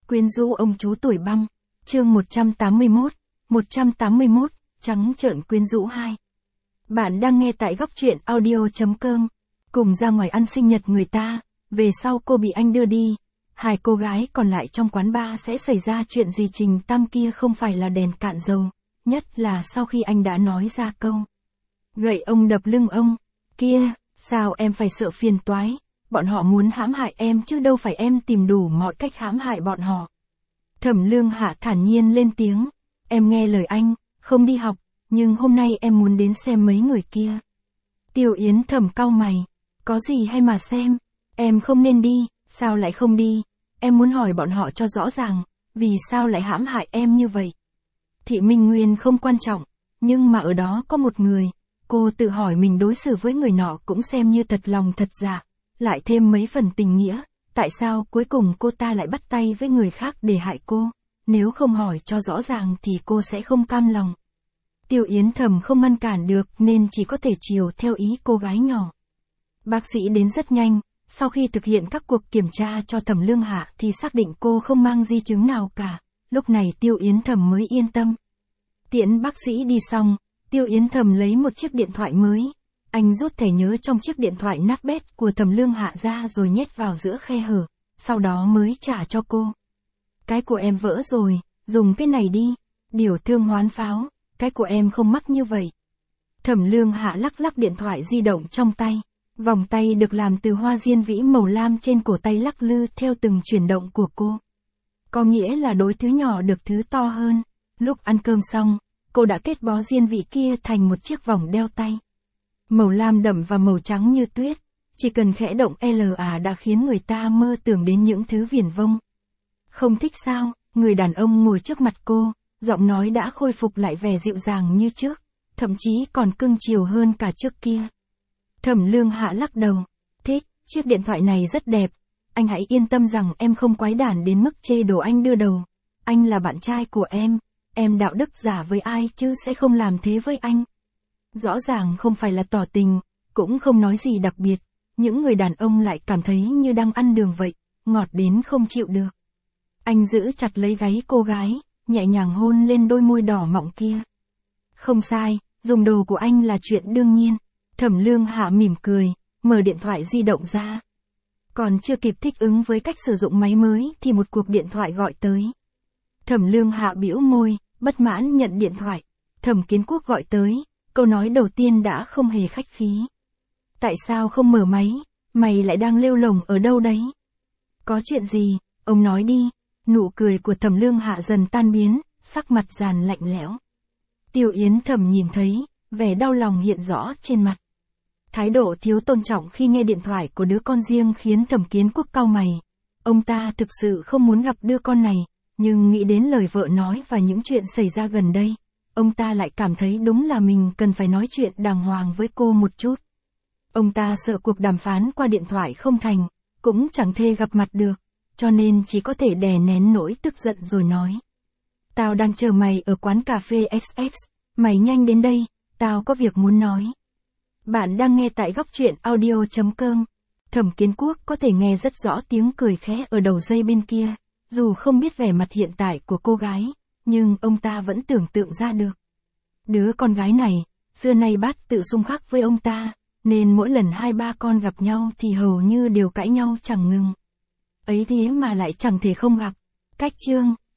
Quyến rũ ông chú tuổi băng, chương 181, trắng trợn quyến rũ 2. Bạn đang nghe tại góc truyện audio.com. Cùng ra ngoài ăn sinh nhật người ta, về sau cô bị anh đưa đi. Hai cô gái còn lại trong quán bar sẽ xảy ra chuyện gì? Trình Tam kia không phải là đèn cạn dầu, nhất là sau khi anh đã nói ra câu gậy ông đập lưng ông. Kia, sao em phải sợ phiền toái? Bọn họ muốn hãm hại em chứ đâu phải em tìm đủ mọi cách hãm hại bọn họ. Thẩm Lương Hạ thản nhiên lên tiếng, em nghe lời anh, không đi học, nhưng hôm nay em muốn đến xem mấy người kia. Tiêu Yến Thẩm cau mày, có gì hay mà xem, em không nên đi, sao lại không đi, em muốn hỏi bọn họ cho rõ ràng, vì sao lại hãm hại em như vậy. Thị Minh Nguyên không quan trọng, nhưng mà ở đó có một người, cô tự hỏi mình đối xử với người nọ cũng xem như thật lòng thật dạ, lại thêm mấy phần tình nghĩa, tại sao cuối cùng cô ta lại bắt tay với người khác để hại cô, nếu không hỏi cho rõ ràng thì cô sẽ không cam lòng. Tiêu Yến Thẩm không ngăn cản được nên chỉ có thể chiều theo ý cô gái nhỏ. Bác sĩ đến rất nhanh, sau khi thực hiện các cuộc kiểm tra cho Thẩm Lương Hạ thì xác định cô không mang di chứng nào cả, lúc này Tiêu Yến Thẩm mới yên tâm. Tiễn bác sĩ đi xong, Tiêu Yến Thẩm lấy một chiếc điện thoại mới. Anh rút thẻ nhớ trong chiếc điện thoại nát bét của Thẩm Lương Hạ ra rồi nhét vào giữa khe hở, sau đó mới trả cho cô. Cái của em vỡ rồi, dùng cái này đi, điều thương hoán pháo, cái của em không mắc như vậy. Thẩm Lương Hạ lắc lắc điện thoại di động trong tay, vòng tay được làm từ hoa diên vĩ màu lam trên cổ tay lắc lư theo từng chuyển động của cô. Có nghĩa là đối thứ nhỏ được thứ to hơn. Lúc ăn cơm xong, cô đã kết bó diên vĩ kia thành một chiếc vòng đeo tay. Màu lam đậm và màu trắng như tuyết, chỉ cần khẽ động đã khiến người ta mơ tưởng đến những thứ viển vông. Không thích sao? Người đàn ông ngồi trước mặt cô, giọng nói đã khôi phục lại vẻ dịu dàng như trước, thậm chí còn cưng chiều hơn cả trước kia. Thẩm Lương Hạ lắc đầu, thích, chiếc điện thoại này rất đẹp, anh hãy yên tâm rằng em không quái đản đến mức chê đồ anh đưa đầu. Anh là bạn trai của em đạo đức giả với ai chứ sẽ không làm thế với anh. Rõ ràng không phải là tỏ tình, cũng không nói gì đặc biệt, những người đàn ông lại cảm thấy như đang ăn đường vậy, ngọt đến không chịu được. Anh giữ chặt lấy gáy cô gái, nhẹ nhàng hôn lên đôi môi đỏ mọng kia. Không sai, dùng đồ của anh là chuyện đương nhiên. Thẩm Lương Hạ mỉm cười, mở điện thoại di động ra. Còn chưa kịp thích ứng với cách sử dụng máy mới thì một cuộc điện thoại gọi tới. Thẩm Lương Hạ bĩu môi, bất mãn nhận điện thoại. Thẩm Kiến Quốc gọi tới, câu nói đầu tiên đã không hề khách khí. Tại sao không mở máy, mày lại đang lêu lồng ở đâu đấy? Có chuyện gì, ông nói đi. Nụ cười của Thẩm Lương Hạ dần tan biến, sắc mặt dàn lạnh lẽo. Tiêu Yến Thẩm nhìn thấy, vẻ đau lòng hiện rõ trên mặt. Thái độ thiếu tôn trọng khi nghe điện thoại của đứa con riêng khiến Thẩm Kiến Quốc cau mày. Ông ta thực sự không muốn gặp đứa con này, nhưng nghĩ đến lời vợ nói và những chuyện xảy ra gần đây, ông ta lại cảm thấy đúng là mình cần phải nói chuyện đàng hoàng với cô một chút. Ông ta sợ cuộc đàm phán qua điện thoại không thành, cũng chẳng thể gặp mặt được, cho nên chỉ có thể đè nén nỗi tức giận rồi nói. Tao đang chờ mày ở quán cà phê XX, mày nhanh đến đây, tao có việc muốn nói. Bạn đang nghe tại góc truyện audio.com. Thẩm Kiến Quốc có thể nghe rất rõ tiếng cười khẽ ở đầu dây bên kia, dù không biết vẻ mặt hiện tại của cô gái, nhưng ông ta vẫn tưởng tượng ra được. Đứa con gái này, xưa nay bát tự xung khắc với ông ta, nên mỗi lần hai ba con gặp nhau thì hầu như đều cãi nhau chẳng ngừng. Ấy thế mà lại chẳng thể không gặp. Cách chương